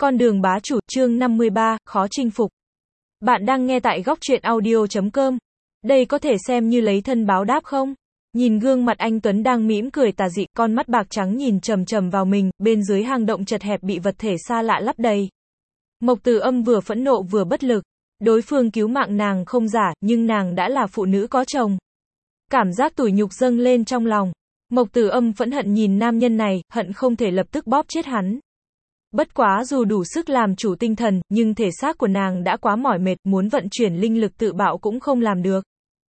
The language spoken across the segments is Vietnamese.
Con đường bá chủ, chương 53, khó chinh phục. Bạn đang nghe tại góc truyện audio.com. Đây có thể xem như lấy thân báo đáp không? Nhìn gương mặt anh Tuấn đang mỉm cười tà dị, con mắt bạc trắng nhìn chằm chằm vào mình, bên dưới hang động chật hẹp bị vật thể xa lạ lấp đầy. Mộc Từ Âm vừa phẫn nộ vừa bất lực. Đối phương cứu mạng nàng không giả, nhưng nàng đã là phụ nữ có chồng. Cảm giác tủi nhục dâng lên trong lòng. Mộc Từ Âm phẫn hận nhìn nam nhân này, hận không thể lập tức bóp chết hắn. Bất quá dù đủ sức làm chủ tinh thần, nhưng thể xác của nàng đã quá mỏi mệt, muốn vận chuyển linh lực tự bạo cũng không làm được.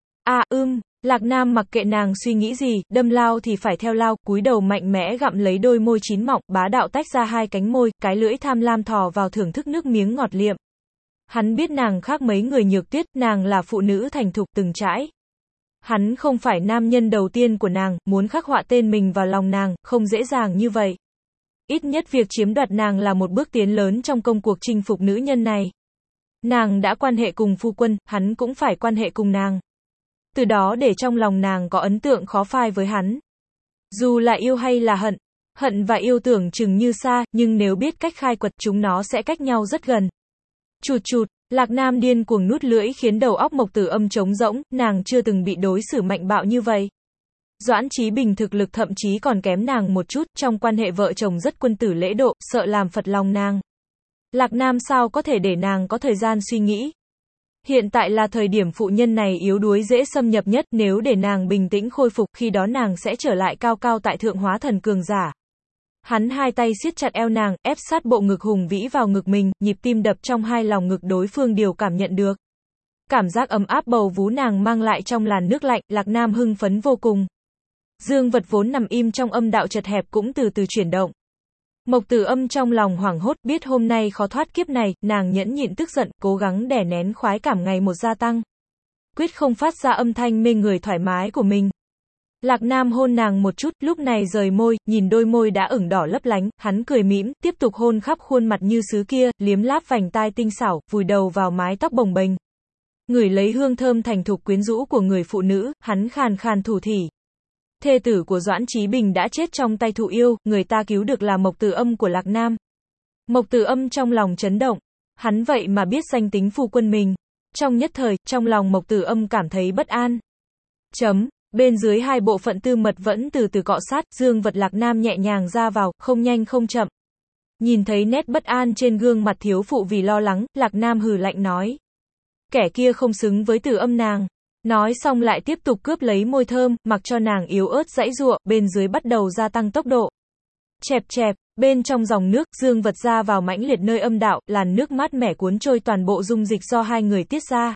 Lạc Nam mặc kệ nàng suy nghĩ gì, đâm lao thì phải theo lao, cúi đầu mạnh mẽ gặm lấy đôi môi chín mọng, bá đạo tách ra hai cánh môi, cái lưỡi tham lam thò vào thưởng thức nước miếng ngọt liệm. Hắn biết nàng khác mấy người Nhược Tuyết, nàng là phụ nữ thành thục từng trải. Hắn không phải nam nhân đầu tiên của nàng, muốn khắc họa tên mình vào lòng nàng, không dễ dàng như vậy. Ít nhất việc chiếm đoạt nàng là một bước tiến lớn trong công cuộc chinh phục nữ nhân này. Nàng đã quan hệ cùng phu quân, hắn cũng phải quan hệ cùng nàng. Từ đó để trong lòng nàng có ấn tượng khó phai với hắn. Dù là yêu hay là hận, hận và yêu tưởng chừng như xa, nhưng nếu biết cách khai quật chúng nó sẽ cách nhau rất gần. Chụt chụt, Lạc Nam điên cuồng nuốt lưỡi khiến đầu óc Mộc Từ Âm trống rỗng, nàng chưa từng bị đối xử mạnh bạo như vậy. Doãn Chí Bình thực lực thậm chí còn kém nàng một chút, trong quan hệ vợ chồng rất quân tử lễ độ, sợ làm phật lòng nàng. Lạc Nam sao có thể để nàng có thời gian suy nghĩ. Hiện tại là thời điểm phụ nhân này yếu đuối dễ xâm nhập nhất, nếu để nàng bình tĩnh khôi phục, khi đó nàng sẽ trở lại cao cao tại thượng hóa thần cường giả. Hắn hai tay siết chặt eo nàng, ép sát bộ ngực hùng vĩ vào ngực mình, nhịp tim đập trong hai lòng ngực đối phương đều cảm nhận được. Cảm giác ấm áp bầu vú nàng mang lại trong làn nước lạnh, Lạc Nam hưng phấn vô cùng. Dương vật vốn nằm im trong âm đạo chật hẹp cũng từ từ chuyển động. Mộc Từ Âm trong lòng hoảng hốt, biết hôm nay khó thoát kiếp này, nàng nhẫn nhịn tức giận, cố gắng đè nén khoái cảm ngày một gia tăng. Quyết không phát ra âm thanh mê người thoải mái của mình. Lạc Nam hôn nàng một chút, lúc này rời môi, nhìn đôi môi đã ửng đỏ lấp lánh, hắn cười mỉm, tiếp tục hôn khắp khuôn mặt như sứ kia, liếm láp vành tai tinh xảo, vùi đầu vào mái tóc bồng bềnh. Ngửi lấy hương thơm thành thục quyến rũ của người phụ nữ, hắn khàn khàn thủ thỉ. Thê tử của Doãn Chí Bình đã chết trong tay thụ yêu, người ta cứu được là Mộc Từ Âm của Lạc Nam. Mộc Từ Âm trong lòng chấn động. Hắn vậy mà biết danh tính phu quân mình. Trong nhất thời, trong lòng Mộc Từ Âm cảm thấy bất an. Bên dưới hai bộ phận tư mật vẫn từ từ cọ sát, dương vật Lạc Nam nhẹ nhàng ra vào, không nhanh không chậm. Nhìn thấy nét bất an trên gương mặt thiếu phụ vì lo lắng, Lạc Nam hừ lạnh nói. Kẻ kia không xứng với Từ Âm nàng. Nói xong lại tiếp tục cướp lấy môi thơm, mặc cho nàng yếu ớt giãy giụa, bên dưới bắt đầu gia tăng tốc độ. Chẹp chẹp, bên trong dòng nước, dương vật ra vào mãnh liệt nơi âm đạo, làn nước mát mẻ cuốn trôi toàn bộ dung dịch do hai người tiết ra.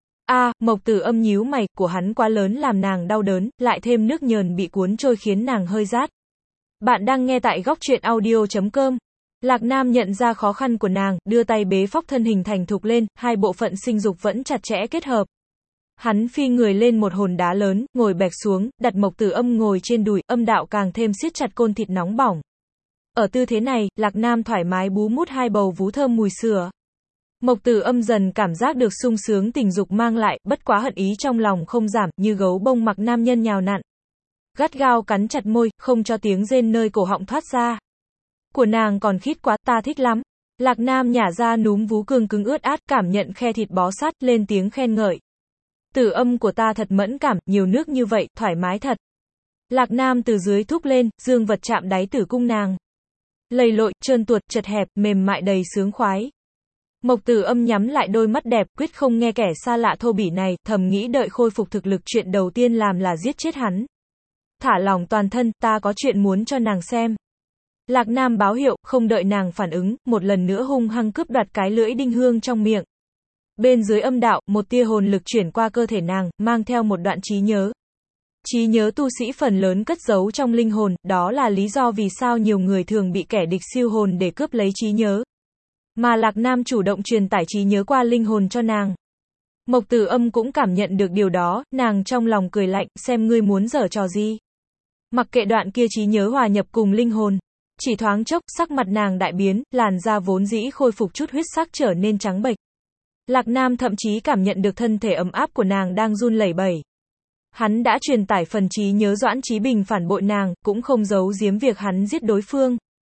Mộc Từ Âm nhíu mày, của hắn quá lớn làm nàng đau đớn, lại thêm nước nhờn bị cuốn trôi khiến nàng hơi rát. Bạn đang nghe tại góc truyện audio.com. Lạc Nam nhận ra khó khăn của nàng, đưa tay bế phóc thân hình thành thục lên, hai bộ phận sinh dục vẫn chặt chẽ kết hợp. Hắn phi người lên một hòn đá lớn, ngồi bẹp xuống, đặt Mộc Từ Âm ngồi trên đùi, âm đạo càng thêm siết chặt côn thịt nóng bỏng. Ở tư thế này, Lạc Nam thoải mái bú mút hai bầu vú thơm mùi sữa. Mộc Từ Âm dần cảm giác được sung sướng tình dục mang lại, bất quá hận ý trong lòng không giảm, như gấu bông mặc nam nhân nhào nặn. Gắt gao cắn chặt môi, không cho tiếng rên nơi cổ họng thoát ra. Của nàng còn khít quá, ta thích lắm. Lạc Nam nhả ra núm vú cương cứng ướt át, cảm nhận khe thịt bó sát, lên tiếng khen ngợi. Từ Âm của ta thật mẫn cảm, nhiều nước như vậy, thoải mái thật. Lạc Nam từ dưới thúc lên, dương vật chạm đáy tử cung nàng. Lầy lội, trơn tuột, chật hẹp, mềm mại đầy sướng khoái. Mộc Từ Âm nhắm lại đôi mắt đẹp, quyết không nghe kẻ xa lạ thô bỉ này, thầm nghĩ đợi khôi phục thực lực chuyện đầu tiên làm là giết chết hắn. Thả lỏng toàn thân, ta có chuyện muốn cho nàng xem. Lạc Nam báo hiệu, không đợi nàng phản ứng, một lần nữa hung hăng cướp đoạt cái lưỡi đinh hương trong miệng. Bên dưới âm đạo, một tia hồn lực chuyển qua cơ thể nàng, mang theo một đoạn trí nhớ. Trí nhớ tu sĩ phần lớn cất giấu trong linh hồn, đó là lý do vì sao nhiều người thường bị kẻ địch siêu hồn để cướp lấy trí nhớ. Mà Lạc Nam chủ động truyền tải trí nhớ qua linh hồn cho nàng. Mộc Từ Âm cũng cảm nhận được điều đó, nàng trong lòng cười lạnh, xem ngươi muốn giở trò gì. Mặc kệ đoạn kia trí nhớ hòa nhập cùng linh hồn. Chỉ thoáng chốc, sắc mặt nàng đại biến, làn da vốn dĩ khôi phục chút huyết sắc trở nên trắng bệch. Lạc Nam thậm chí cảm nhận được thân thể ấm áp của nàng đang run lẩy bẩy. Hắn đã truyền tải phần trí nhớ Doãn Chí Bình phản bội nàng, cũng không giấu giếm việc hắn giết đối phương.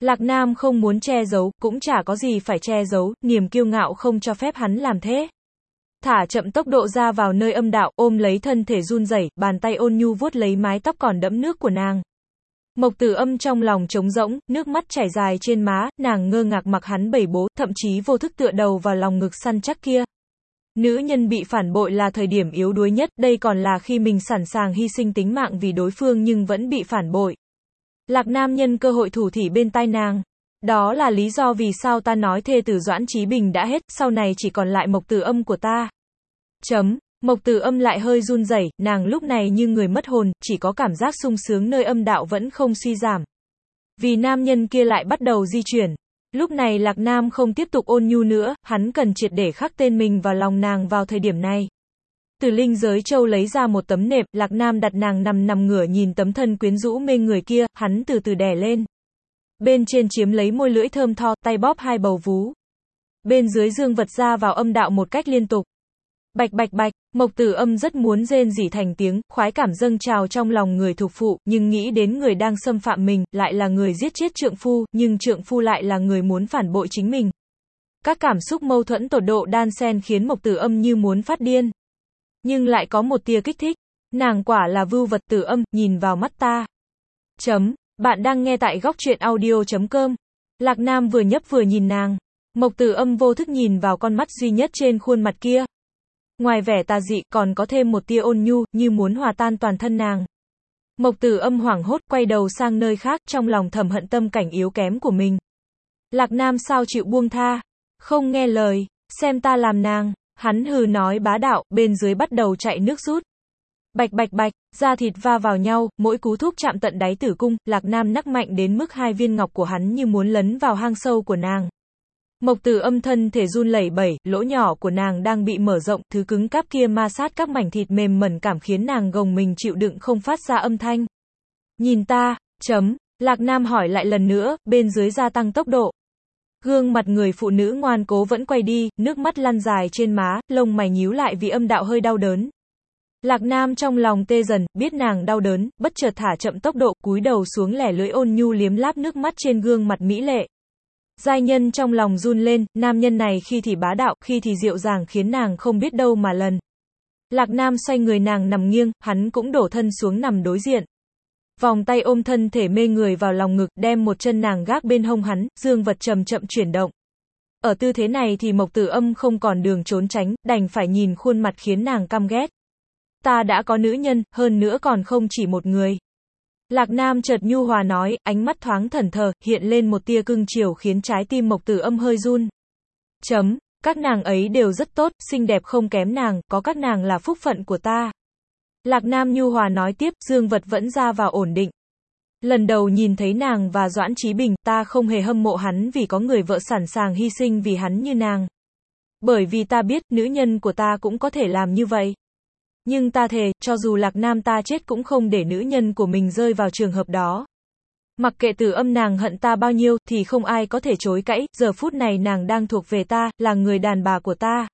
Lạc Nam không muốn che giấu, cũng chả có gì phải che giấu, niềm kiêu ngạo không cho phép hắn làm thế. Thả chậm tốc độ ra vào nơi âm đạo, ôm lấy thân thể run rẩy, bàn tay ôn nhu vuốt lấy mái tóc còn đẫm nước của nàng. Mộc Tử Âm trong lòng trống rỗng, nước mắt chảy dài trên má, nàng ngơ ngác mặc hắn bẩy bố, thậm chí vô thức tựa đầu vào lòng ngực săn chắc kia. Nữ nhân bị phản bội là thời điểm yếu đuối nhất, đây còn là khi mình sẵn sàng hy sinh tính mạng vì đối phương nhưng vẫn bị phản bội. Lạc Nam nhân cơ hội thủ thỉ bên tai nàng. Đó là lý do vì sao ta nói thê tử Doãn Chí Bình đã hết, sau này chỉ còn lại Mộc Tử Âm của ta. Mộc Tử Âm lại hơi run rẩy, nàng lúc này như người mất hồn, chỉ có cảm giác sung sướng nơi âm đạo vẫn không suy giảm. Vì nam nhân kia lại bắt đầu di chuyển. Lúc này Lạc Nam không tiếp tục ôn nhu nữa, hắn cần triệt để khắc tên mình vào lòng nàng vào thời điểm này. Từ linh giới châu lấy ra một tấm nệm, Lạc Nam đặt nàng nằm ngửa nhìn tấm thân quyến rũ mê người kia, hắn từ từ đè lên. Bên trên chiếm lấy môi lưỡi thơm tho, tay bóp hai bầu vú. Bên dưới dương vật ra vào âm đạo một cách liên tục. Bạch bạch bạch, Mộc Tử Âm rất muốn rên rỉ thành tiếng, khoái cảm dâng trào trong lòng người thuộc phụ, nhưng nghĩ đến người đang xâm phạm mình, lại là người giết chết trượng phu, nhưng trượng phu lại là người muốn phản bội chính mình. Các cảm xúc mâu thuẫn tột độ đan xen khiến Mộc Tử Âm như muốn phát điên. Nhưng lại có một tia kích thích. Nàng quả là vưu vật. Tử Âm, nhìn vào mắt ta. Bạn đang nghe tại góc truyện audio.com. Lạc Nam vừa nhấp vừa nhìn nàng. Mộc Tử Âm vô thức nhìn vào con mắt duy nhất trên khuôn mặt kia. Ngoài vẻ tà dị, còn có thêm một tia ôn nhu, như muốn hòa tan toàn thân nàng. Mộc Tử Âm hoảng hốt, quay đầu sang nơi khác, trong lòng thầm hận tâm cảnh yếu kém của mình. Lạc Nam sao chịu buông tha? Không nghe lời, xem ta làm nàng. Hắn hừ nói bá đạo, bên dưới bắt đầu chạy nước rút. Bạch bạch bạch, da thịt va vào nhau, mỗi cú thúc chạm tận đáy tử cung, Lạc Nam nắc mạnh đến mức hai viên ngọc của hắn như muốn lấn vào hang sâu của nàng. Mộc Tử Âm thân thể run lẩy bẩy, lỗ nhỏ của nàng đang bị mở rộng, thứ cứng cáp kia ma sát các mảnh thịt mềm mẩn cảm khiến nàng gồng mình chịu đựng không phát ra âm thanh. Nhìn ta, Lạc Nam hỏi lại lần nữa, bên dưới gia tăng tốc độ. Gương mặt người phụ nữ ngoan cố vẫn quay đi, nước mắt lăn dài trên má, lông mày nhíu lại vì âm đạo hơi đau đớn. Lạc Nam trong lòng tê dần, biết nàng đau đớn, bất chợt thả chậm tốc độ, cúi đầu xuống lẻ lưỡi ôn nhu liếm láp nước mắt trên gương mặt mỹ lệ. Giai nhân trong lòng run lên, nam nhân này khi thì bá đạo, khi thì dịu dàng khiến nàng không biết đâu mà lần. Lạc Nam xoay người nàng nằm nghiêng, hắn cũng đổ thân xuống nằm đối diện. Vòng tay ôm thân thể mê người vào lòng ngực, đem một chân nàng gác bên hông hắn, dương vật chậm chậm chuyển động. Ở tư thế này thì Mộc Tử Âm không còn đường trốn tránh, đành phải nhìn khuôn mặt khiến nàng căm ghét. Ta đã có nữ nhân, hơn nữa còn không chỉ một người. Lạc Nam chợt nhu hòa nói, ánh mắt thoáng thẫn thờ, hiện lên một tia cưng chiều khiến trái tim Mộc Tử Âm hơi run. Các nàng ấy đều rất tốt, xinh đẹp không kém nàng, có các nàng là phúc phận của ta. Lạc Nam nhu hòa nói tiếp, dương vật vẫn ra vào ổn định. Lần đầu nhìn thấy nàng và Doãn Chí Bình, ta không hề hâm mộ hắn vì có người vợ sẵn sàng hy sinh vì hắn như nàng. Bởi vì ta biết, nữ nhân của ta cũng có thể làm như vậy. Nhưng ta thề, cho dù Lạc Nam ta chết cũng không để nữ nhân của mình rơi vào trường hợp đó. Mặc kệ Tử Âm nàng hận ta bao nhiêu, thì không ai có thể chối cãi, giờ phút này nàng đang thuộc về ta, là người đàn bà của ta.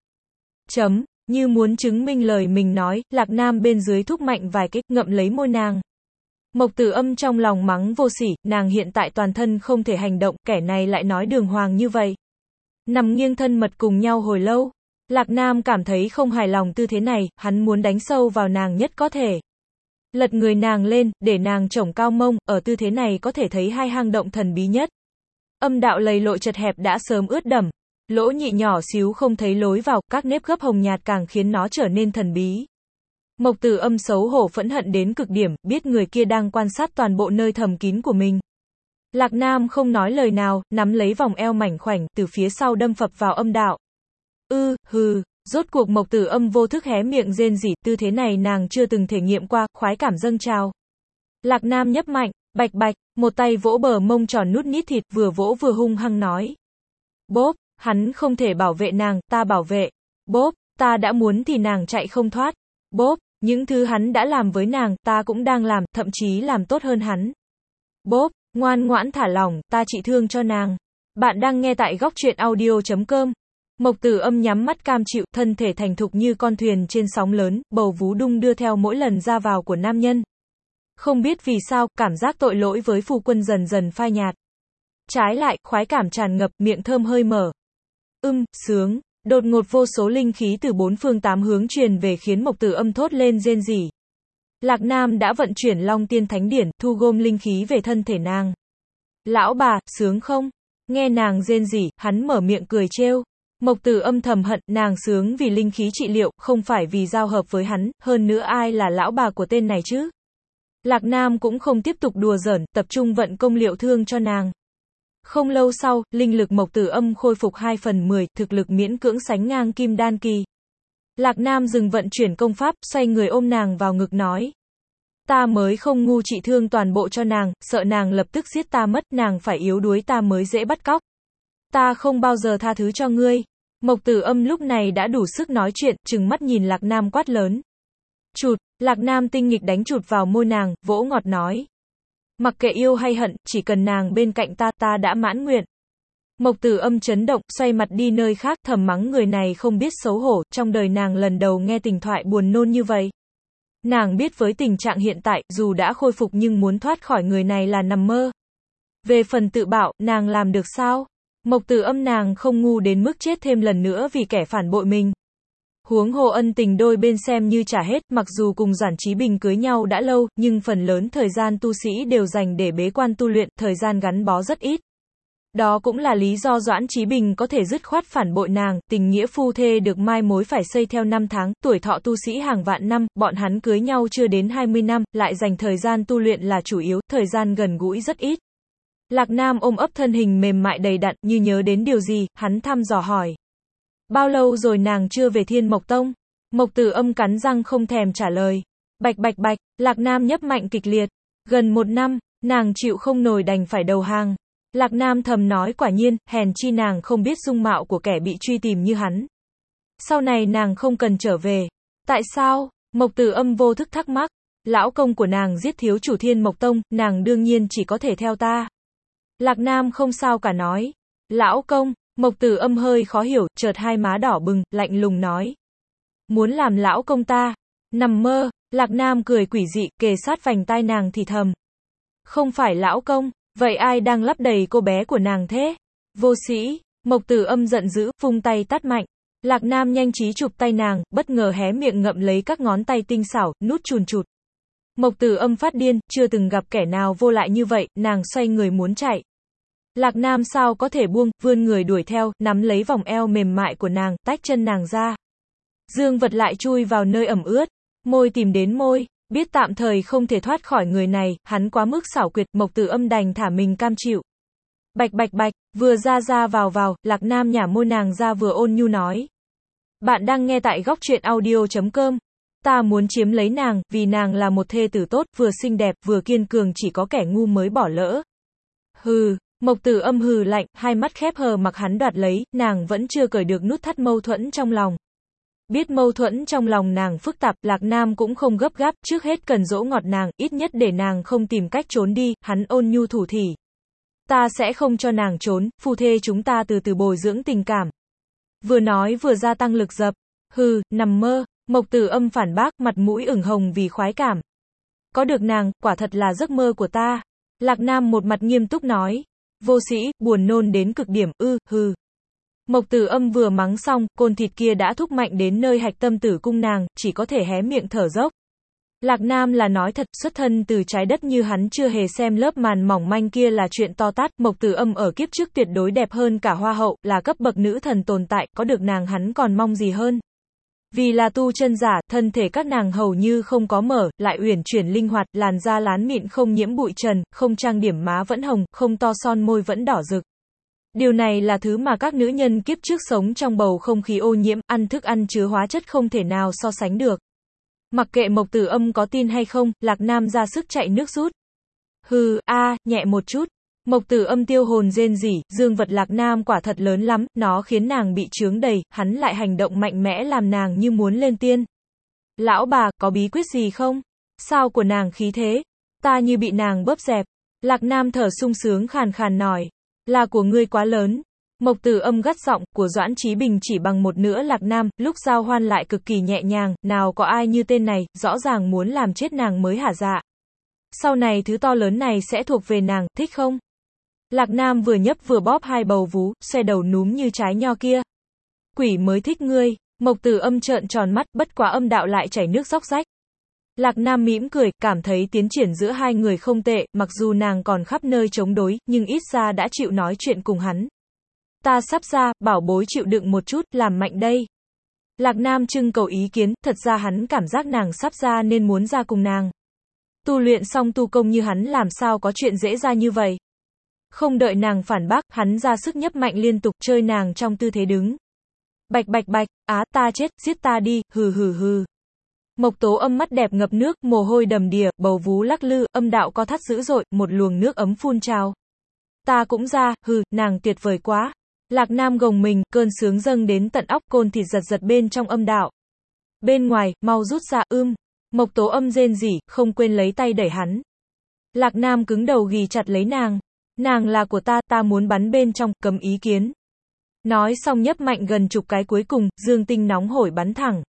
Như muốn chứng minh lời mình nói, Lạc Nam bên dưới thúc mạnh vài cái, ngậm lấy môi nàng. Mộc Tử Âm trong lòng mắng vô sỉ, nàng hiện tại toàn thân không thể hành động, kẻ này lại nói đường hoàng như vậy. Nằm nghiêng thân mật cùng nhau hồi lâu. Lạc Nam cảm thấy không hài lòng tư thế này, hắn muốn đánh sâu vào nàng nhất có thể. Lật người nàng lên, để nàng chổng cao mông, ở tư thế này có thể thấy hai hang động thần bí nhất. Âm đạo lầy lội chật hẹp đã sớm ướt đẫm, lỗ nhị nhỏ xíu không thấy lối vào, các nếp gấp hồng nhạt càng khiến nó trở nên thần bí. Mộc Tử Âm xấu hổ phẫn hận đến cực điểm, biết người kia đang quan sát toàn bộ nơi thầm kín của mình. Lạc Nam không nói lời nào, nắm lấy vòng eo mảnh khảnh, từ phía sau đâm phập vào âm đạo. Rốt cuộc Mộc Tử Âm vô thức hé miệng rên rỉ, tư thế này nàng chưa từng thể nghiệm qua, khoái cảm dâng trào. Lạc Nam nhấp mạnh, bạch bạch, một tay vỗ bờ mông tròn nút nít thịt, vừa vỗ vừa hung hăng nói. Bốp, hắn không thể bảo vệ nàng, ta bảo vệ. Bốp, ta đã muốn thì nàng chạy không thoát. Bốp, những thứ hắn đã làm với nàng, ta cũng đang làm, thậm chí làm tốt hơn hắn. Bốp, ngoan ngoãn thả lỏng, ta trị thương cho nàng. Bạn đang nghe tại góc truyện audio.com. Mộc Tử Âm nhắm mắt cam chịu, thân thể thành thục như con thuyền trên sóng lớn, bầu vú đung đưa theo mỗi lần ra vào của nam nhân. Không biết vì sao, cảm giác tội lỗi với phu quân dần dần phai nhạt. Trái lại, khoái cảm tràn ngập, miệng thơm hơi mở. Sướng. Đột ngột vô số linh khí từ bốn phương tám hướng truyền về khiến Mộc Tử Âm thốt lên rên rỉ. Lạc Nam đã vận chuyển Long Tiên Thánh Điển, thu gom linh khí về thân thể nàng. Lão bà, sướng không? Nghe nàng rên rỉ, hắn mở miệng cười trêu. Mộc Tử Âm thầm hận, nàng sướng vì linh khí trị liệu, không phải vì giao hợp với hắn, hơn nữa ai là lão bà của tên này chứ? Lạc Nam cũng không tiếp tục đùa giỡn, tập trung vận công liệu thương cho nàng. Không lâu sau, linh lực Mộc Tử Âm khôi phục 2/10, thực lực miễn cưỡng sánh ngang Kim Đan kỳ. Lạc Nam dừng vận chuyển công pháp, xoay người ôm nàng vào ngực nói. Ta mới không ngu trị thương toàn bộ cho nàng, sợ nàng lập tức giết ta mất, nàng phải yếu đuối ta mới dễ bắt cóc. Ta không bao giờ tha thứ cho ngươi. Mộc Tử Âm lúc này đã đủ sức nói chuyện, trừng mắt nhìn Lạc Nam quát lớn. Chụt, Lạc Nam tinh nghịch đánh chụt vào môi nàng, vỗ ngọt nói. Mặc kệ yêu hay hận, chỉ cần nàng bên cạnh ta, ta đã mãn nguyện. Mộc Tử Âm chấn động, xoay mặt đi nơi khác, thầm mắng người này không biết xấu hổ, trong đời nàng lần đầu nghe tình thoại buồn nôn như vậy. Nàng biết với tình trạng hiện tại, dù đã khôi phục nhưng muốn thoát khỏi người này là nằm mơ. Về phần tự bảo, nàng làm được sao? Mộc Tử Âm nàng không ngu đến mức chết thêm lần nữa vì kẻ phản bội mình. Huống hồ ân tình đôi bên xem như trả hết, mặc dù cùng Doãn Chí Bình cưới nhau đã lâu, nhưng phần lớn thời gian tu sĩ đều dành để bế quan tu luyện, thời gian gắn bó rất ít. Đó cũng là lý do Doãn Chí Bình có thể dứt khoát phản bội nàng, tình nghĩa phu thê được mai mối phải xây theo năm tháng, tuổi thọ tu sĩ hàng vạn năm, bọn hắn cưới nhau chưa đến 20 năm, lại dành thời gian tu luyện là chủ yếu, thời gian gần gũi rất ít. Lạc Nam ôm ấp thân hình mềm mại đầy đặn, như nhớ đến điều gì, hắn thăm dò hỏi. Bao lâu rồi nàng chưa về Thiên Mộc Tông? Mộc Tử Âm cắn răng không thèm trả lời. Bạch bạch bạch, Lạc Nam nhấp mạnh kịch liệt. Gần 1 năm, nàng chịu không nổi đành phải đầu hàng. Lạc Nam thầm nói quả nhiên, hèn chi nàng không biết dung mạo của kẻ bị truy tìm như hắn. Sau này nàng không cần trở về. Tại sao? Mộc Tử Âm vô thức thắc mắc. Lão công của nàng giết thiếu chủ Thiên Mộc Tông, nàng đương nhiên chỉ có thể theo ta. Lạc Nam không sao cả nói. Lão công, Mộc Tử Âm hơi khó hiểu, chợt hai má đỏ bừng, lạnh lùng nói. Muốn làm lão công ta? Nằm mơ, Lạc Nam cười quỷ dị, kề sát vành tai nàng thì thầm. Không phải lão công, vậy ai đang lấp đầy cô bé của nàng thế? Vô sĩ, Mộc Tử Âm giận dữ, vung tay tát mạnh. Lạc Nam nhanh trí chụp tay nàng, bất ngờ hé miệng ngậm lấy các ngón tay tinh xảo, nút chùn chụt. Mộc Tử Âm phát điên, chưa từng gặp kẻ nào vô lại như vậy, nàng xoay người muốn chạy. Lạc Nam sao có thể buông, vươn người đuổi theo, nắm lấy vòng eo mềm mại của nàng, tách chân nàng ra. Dương vật lại chui vào nơi ẩm ướt, môi tìm đến môi, biết tạm thời không thể thoát khỏi người này, hắn quá mức xảo quyệt, Mộc Tử Âm đành thả mình cam chịu. Bạch bạch bạch, vừa ra vào, Lạc Nam nhả môi nàng ra vừa ôn nhu nói. Bạn đang nghe tại góc truyện audio.com. Ta muốn chiếm lấy nàng, vì nàng là một thê tử tốt, vừa xinh đẹp, vừa kiên cường, chỉ có kẻ ngu mới bỏ lỡ. Hừ. Mộc Tử Âm hừ lạnh, hai mắt khép hờ mặc hắn đoạt lấy, nàng vẫn chưa cởi được nút thắt mâu thuẫn trong lòng. Biết mâu thuẫn trong lòng nàng phức tạp, Lạc Nam cũng không gấp gáp, trước hết cần dỗ ngọt nàng, ít nhất để nàng không tìm cách trốn đi, hắn ôn nhu thủ thỉ. Ta sẽ không cho nàng trốn, phu thê chúng ta từ từ bồi dưỡng tình cảm. Vừa nói vừa gia tăng lực dập. Hừ, nằm mơ, Mộc Tử Âm phản bác, mặt mũi ửng hồng vì khoái cảm. Có được nàng, quả thật là giấc mơ của ta. Lạc Nam một mặt nghiêm túc nói. Vô sĩ, buồn nôn đến cực điểm, hừ. Mộc Tử Âm vừa mắng xong, côn thịt kia đã thúc mạnh đến nơi hạch tâm tử cung nàng, chỉ có thể hé miệng thở dốc. Lạc Nam là nói thật, xuất thân từ trái đất như hắn chưa hề xem lớp màn mỏng manh kia là chuyện to tát, Mộc Tử Âm ở kiếp trước tuyệt đối đẹp hơn cả hoa hậu, là cấp bậc nữ thần tồn tại, có được nàng hắn còn mong gì hơn. Vì là tu chân giả, thân thể các nàng hầu như không có mở, lại uyển chuyển linh hoạt, làn da lán mịn không nhiễm bụi trần, không trang điểm má vẫn hồng, không to son môi vẫn đỏ rực. Điều này là thứ mà các nữ nhân kiếp trước sống trong bầu không khí ô nhiễm, ăn thức ăn chứa hóa chất không thể nào so sánh được. Mặc kệ Mộc Tử Âm có tin hay không, Lạc Nam ra sức chạy nước rút. Hừ, nhẹ một chút. Mộc Tử Âm tiêu hồn rên rỉ, dương vật Lạc Nam quả thật lớn lắm, nó khiến nàng bị chướng đầy, hắn lại hành động mạnh mẽ làm nàng như muốn lên tiên. Lão bà, có bí quyết gì không? Sao của nàng khí thế? Ta như bị nàng bóp dẹp. Lạc Nam thở sung sướng khàn khàn nói. Là của ngươi quá lớn. Mộc Tử Âm gắt giọng, của Doãn Chí Bình chỉ bằng một nửa Lạc Nam, lúc giao hoan lại cực kỳ nhẹ nhàng, nào có ai như tên này, rõ ràng muốn làm chết nàng mới hả dạ. Sau này thứ to lớn này sẽ thuộc về nàng, thích không? Lạc Nam vừa nhấp vừa bóp hai bầu vú, xoe đầu núm như trái nho kia. Quỷ mới thích ngươi. Mộc Tử Âm trợn tròn mắt, bất quá âm đạo lại chảy nước róc rách. Lạc Nam mỉm cười, cảm thấy tiến triển giữa hai người không tệ, mặc dù nàng còn khắp nơi chống đối, nhưng ít ra đã chịu nói chuyện cùng hắn. Ta sắp ra, bảo bối chịu đựng một chút, làm mạnh đây. Lạc Nam trưng cầu ý kiến, thật ra hắn cảm giác nàng sắp ra nên muốn ra cùng nàng. Tu luyện xong tu công như hắn làm sao có chuyện dễ ra như vậy. Không đợi nàng phản bác, hắn ra sức nhấp mạnh liên tục chơi nàng trong tư thế đứng. Bạch bạch bạch, á ta chết, giết ta đi, hừ hừ hừ. Mộc Tố Âm mắt đẹp ngập nước, mồ hôi đầm đìa, bầu vú lắc lư, âm đạo co thắt dữ dội, một luồng nước ấm phun trào. Ta cũng ra, hừ, nàng tuyệt vời quá. Lạc Nam gồng mình, cơn sướng dâng đến tận óc, côn thịt giật giật bên trong âm đạo. Bên ngoài, mau rút ra, Mộc Tố Âm rên rỉ, không quên lấy tay đẩy hắn. Lạc Nam cứng đầu ghì chặt lấy nàng. Nàng là của ta, ta muốn bắn bên trong, cấm ý kiến. Nói xong nhấp mạnh gần chục cái cuối cùng, dương tinh nóng hổi bắn thẳng.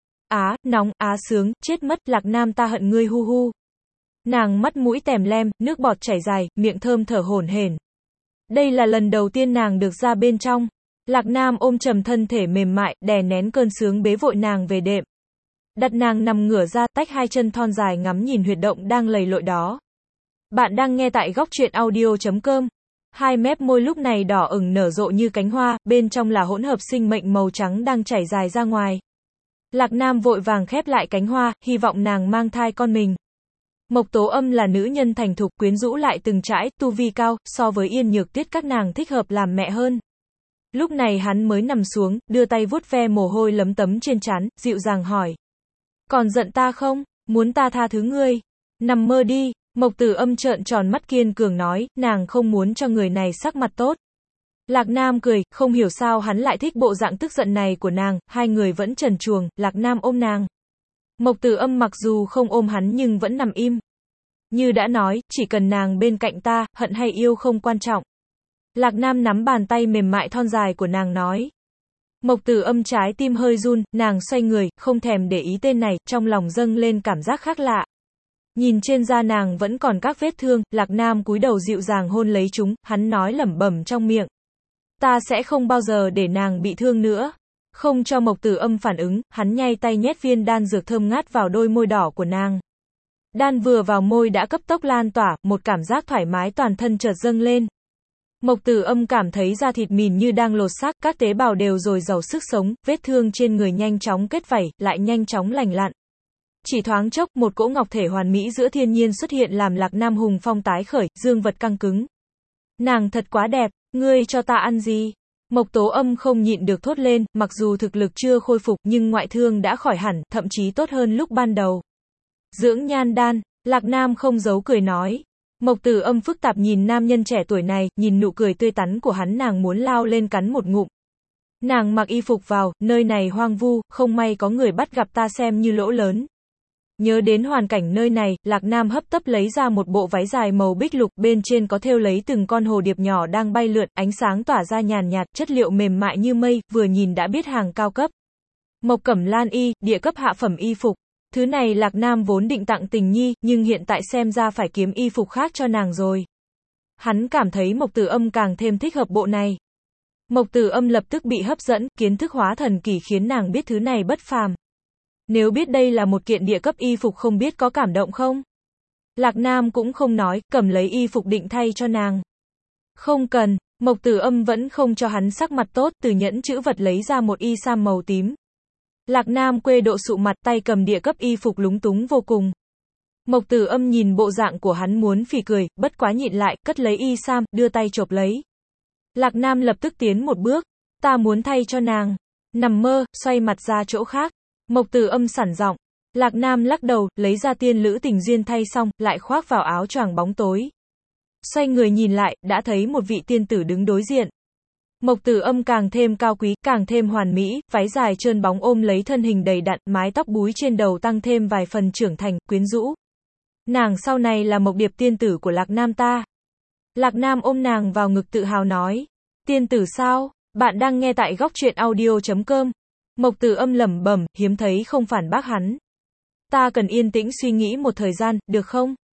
Á, nóng, á sướng, chết mất, Lạc Nam ta hận ngươi hu hu. Nàng mắt mũi tèm lem, nước bọt chảy dài, miệng thơm thở hổn hển. Đây là lần đầu tiên nàng được ra bên trong. Lạc Nam ôm trầm thân thể mềm mại, đè nén cơn sướng bế vội nàng về đệm. Đặt nàng nằm ngửa ra, tách hai chân thon dài ngắm nhìn huyệt động đang lầy lội đó. Bạn đang nghe tại góc truyện audio.com. Hai mép môi lúc này đỏ ửng nở rộ như cánh hoa, bên trong là hỗn hợp sinh mệnh màu trắng đang chảy dài ra ngoài. Lạc Nam vội vàng khép lại cánh hoa, hy vọng nàng mang thai con mình. Mộc Tố Âm là nữ nhân thành thục, quyến rũ lại từng trải, tu vi cao, so với Yên Nhược Tuyết các nàng thích hợp làm mẹ hơn. Lúc này hắn mới nằm xuống, đưa tay vuốt ve mồ hôi lấm tấm trên trán, dịu dàng hỏi. Còn giận ta không? Muốn ta tha thứ ngươi? Nằm mơ đi. Mộc Tử Âm trợn tròn mắt kiên cường nói, nàng không muốn cho người này sắc mặt tốt. Lạc Nam cười, không hiểu sao hắn lại thích bộ dạng tức giận này của nàng, hai người vẫn trần truồng, Lạc Nam ôm nàng. Mộc Tử Âm mặc dù không ôm hắn nhưng vẫn nằm im. Như đã nói, chỉ cần nàng bên cạnh ta, hận hay yêu không quan trọng. Lạc Nam nắm bàn tay mềm mại thon dài của nàng nói. Mộc Tử Âm trái tim hơi run, nàng xoay người, không thèm để ý tên này, trong lòng dâng lên cảm giác khác lạ. Nhìn trên da nàng vẫn còn các vết thương, Lạc Nam cúi đầu dịu dàng hôn lấy chúng, hắn nói lẩm bẩm trong miệng. Ta sẽ không bao giờ để nàng bị thương nữa. Không cho Mộc Tử Âm phản ứng, hắn nhay tay nhét viên đan dược thơm ngát vào đôi môi đỏ của nàng. Đan vừa vào môi đã cấp tốc lan tỏa, một cảm giác thoải mái toàn thân chợt dâng lên. Mộc Tử Âm cảm thấy da thịt mìn như đang lột xác, các tế bào đều dồi dào sức sống, vết thương trên người nhanh chóng kết vảy, lại nhanh chóng lành lặn. Chỉ thoáng chốc, một cỗ ngọc thể hoàn mỹ giữa thiên nhiên xuất hiện làm Lạc Nam hùng phong tái khởi, dương vật căng cứng. Nàng thật quá đẹp, ngươi cho ta ăn gì? Mộc Tố Âm không nhịn được thốt lên, mặc dù thực lực chưa khôi phục nhưng ngoại thương đã khỏi hẳn, thậm chí tốt hơn lúc ban đầu. Dưỡng nhan đan, Lạc Nam không giấu cười nói. Mộc Tử Âm phức tạp nhìn nam nhân trẻ tuổi này, nhìn nụ cười tươi tắn của hắn nàng muốn lao lên cắn một ngụm. Nàng mặc y phục vào, nơi này hoang vu, không may có người bắt gặp ta xem như lỗ lớn. Nhớ đến hoàn cảnh nơi này, Lạc Nam hấp tấp lấy ra một bộ váy dài màu bích lục, bên trên có thêu lấy từng con hồ điệp nhỏ đang bay lượn, ánh sáng tỏa ra nhàn nhạt, chất liệu mềm mại như mây, vừa nhìn đã biết hàng cao cấp. Mộc Cẩm Lan y, địa cấp hạ phẩm y phục. Thứ này Lạc Nam vốn định tặng Tình Nhi, nhưng hiện tại xem ra phải kiếm y phục khác cho nàng rồi. Hắn cảm thấy Mộc Tử Âm càng thêm thích hợp bộ này. Mộc Tử Âm lập tức bị hấp dẫn, kiến thức hóa thần kỳ khiến nàng biết thứ này bất phàm. Nếu biết đây là một kiện địa cấp y phục không biết có cảm động không? Lạc Nam cũng không nói, cầm lấy y phục định thay cho nàng. Không cần, Mộc Tử Âm vẫn không cho hắn sắc mặt tốt, từ nhẫn chữ vật lấy ra một y sam màu tím. Lạc Nam quê độ sụ mặt, tay cầm địa cấp y phục lúng túng vô cùng. Mộc Tử Âm nhìn bộ dạng của hắn muốn phì cười, bất quá nhịn lại, cất lấy y sam, đưa tay chộp lấy. Lạc Nam lập tức tiến một bước, ta muốn thay cho nàng. Nằm mơ, xoay mặt ra chỗ khác. Mộc Tử Âm sẵn giọng. Lạc Nam lắc đầu, lấy ra tiên lữ tình duyên thay xong, lại khoác vào áo choàng bóng tối. Xoay người nhìn lại, đã thấy một vị tiên tử đứng đối diện. Mộc Tử Âm càng thêm cao quý, càng thêm hoàn mỹ, váy dài trơn bóng ôm lấy thân hình đầy đặn, mái tóc búi trên đầu tăng thêm vài phần trưởng thành, quyến rũ. Nàng sau này là Mộc Điệp tiên tử của Lạc Nam ta. Lạc Nam ôm nàng vào ngực tự hào nói. Tiên tử sao? Bạn đang nghe tại góc truyện audio.com. Mộc Tử Âm lẩm bẩm, hiếm thấy không phản bác hắn. Ta cần yên tĩnh suy nghĩ một thời gian, được không?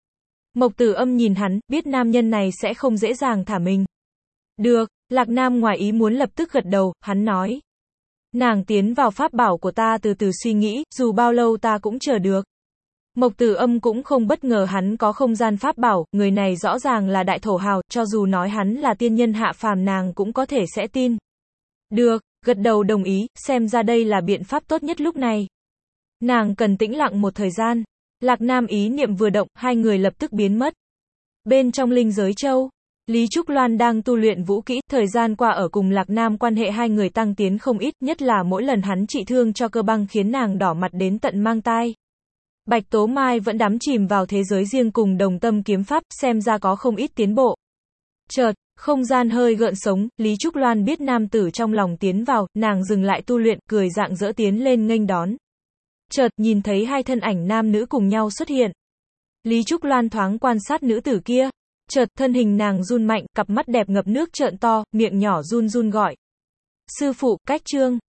Mộc Tử Âm nhìn hắn, biết nam nhân này sẽ không dễ dàng thả mình. Được, Lạc Nam ngoài ý muốn lập tức gật đầu, hắn nói. Nàng tiến vào pháp bảo của ta từ từ suy nghĩ, dù bao lâu ta cũng chờ được. Mộc Tử Âm cũng không bất ngờ hắn có không gian pháp bảo, người này rõ ràng là đại thổ hào, cho dù nói hắn là tiên nhân hạ phàm nàng cũng có thể sẽ tin. Được, gật đầu đồng ý, xem ra đây là biện pháp tốt nhất lúc này. Nàng cần tĩnh lặng một thời gian. Lạc Nam ý niệm vừa động, hai người lập tức biến mất. Bên trong linh giới châu, Lý Trúc Loan đang tu luyện vũ kỹ, thời gian qua ở cùng Lạc Nam quan hệ hai người tăng tiến không ít, nhất là mỗi lần hắn trị thương cho Cơ Băng khiến nàng đỏ mặt đến tận mang tai. Bạch Tố Mai vẫn đắm chìm vào thế giới riêng cùng Đồng Tâm kiếm pháp, xem ra có không ít tiến bộ. Chợt, không gian hơi gợn sống, Lý Trúc Loan biết nam tử trong lòng tiến vào, nàng dừng lại tu luyện, cười rạng rỡ tiến lên nghênh đón. Chợt, nhìn thấy hai thân ảnh nam nữ cùng nhau xuất hiện. Lý Trúc Loan thoáng quan sát nữ tử kia. Chợt, thân hình nàng run mạnh, cặp mắt đẹp ngập nước trợn to, miệng nhỏ run run gọi. Sư phụ, cách chương.